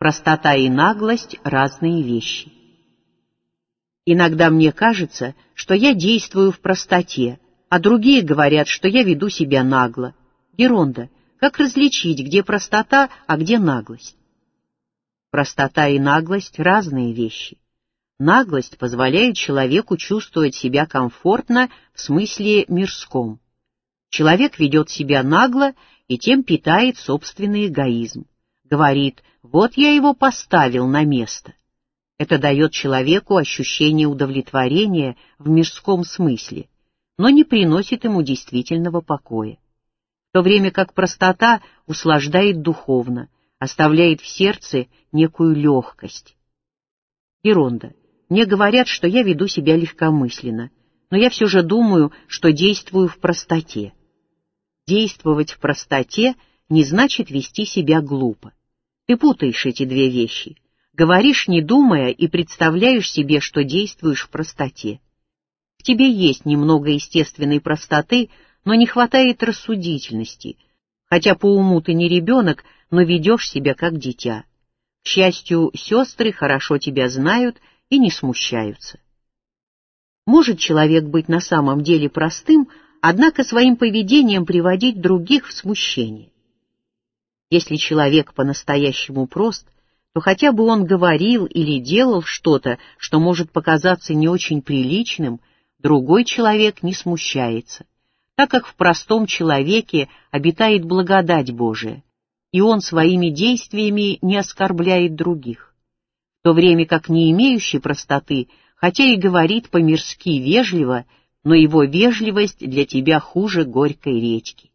Простота и наглость — разные вещи. Иногда мне кажется, что я действую в простоте, а другие говорят, что я веду себя нагло. Геронда, как различить, где простота, а где наглость? Простота и наглость — разные вещи. Наглость позволяет человеку чувствовать себя комфортно в смысле мирском. Человек ведет себя нагло и тем питает собственный эгоизм. Говорит: «Вот я его поставил на место». Это дает человеку ощущение удовлетворения в мирском смысле, но не приносит ему действительного покоя. В то время как простота услаждает духовно, оставляет в сердце некую легкость. Геронда, мне говорят, что я веду себя легкомысленно, но я все же думаю, что действую в простоте. Действовать в простоте не значит вести себя глупо. Ты путаешь эти две вещи. Говоришь, не думая, и представляешь себе, что действуешь в простоте. В тебе есть немного естественной простоты, но не хватает рассудительности. Хотя по уму ты не ребенок, но ведешь себя как дитя. К счастью, сестры хорошо тебя знают и не смущаются. Может человек быть на самом деле простым, однако своим поведением приводить других в смущение? Если человек по-настоящему прост, то хотя бы он говорил или делал что-то, что может показаться не очень приличным, другой человек не смущается, так как в простом человеке обитает благодать Божия, и он своими действиями не оскорбляет других, в то время как не имеющий простоты, хотя и говорит по-мирски вежливо, но его вежливость для тебя хуже горькой редьки.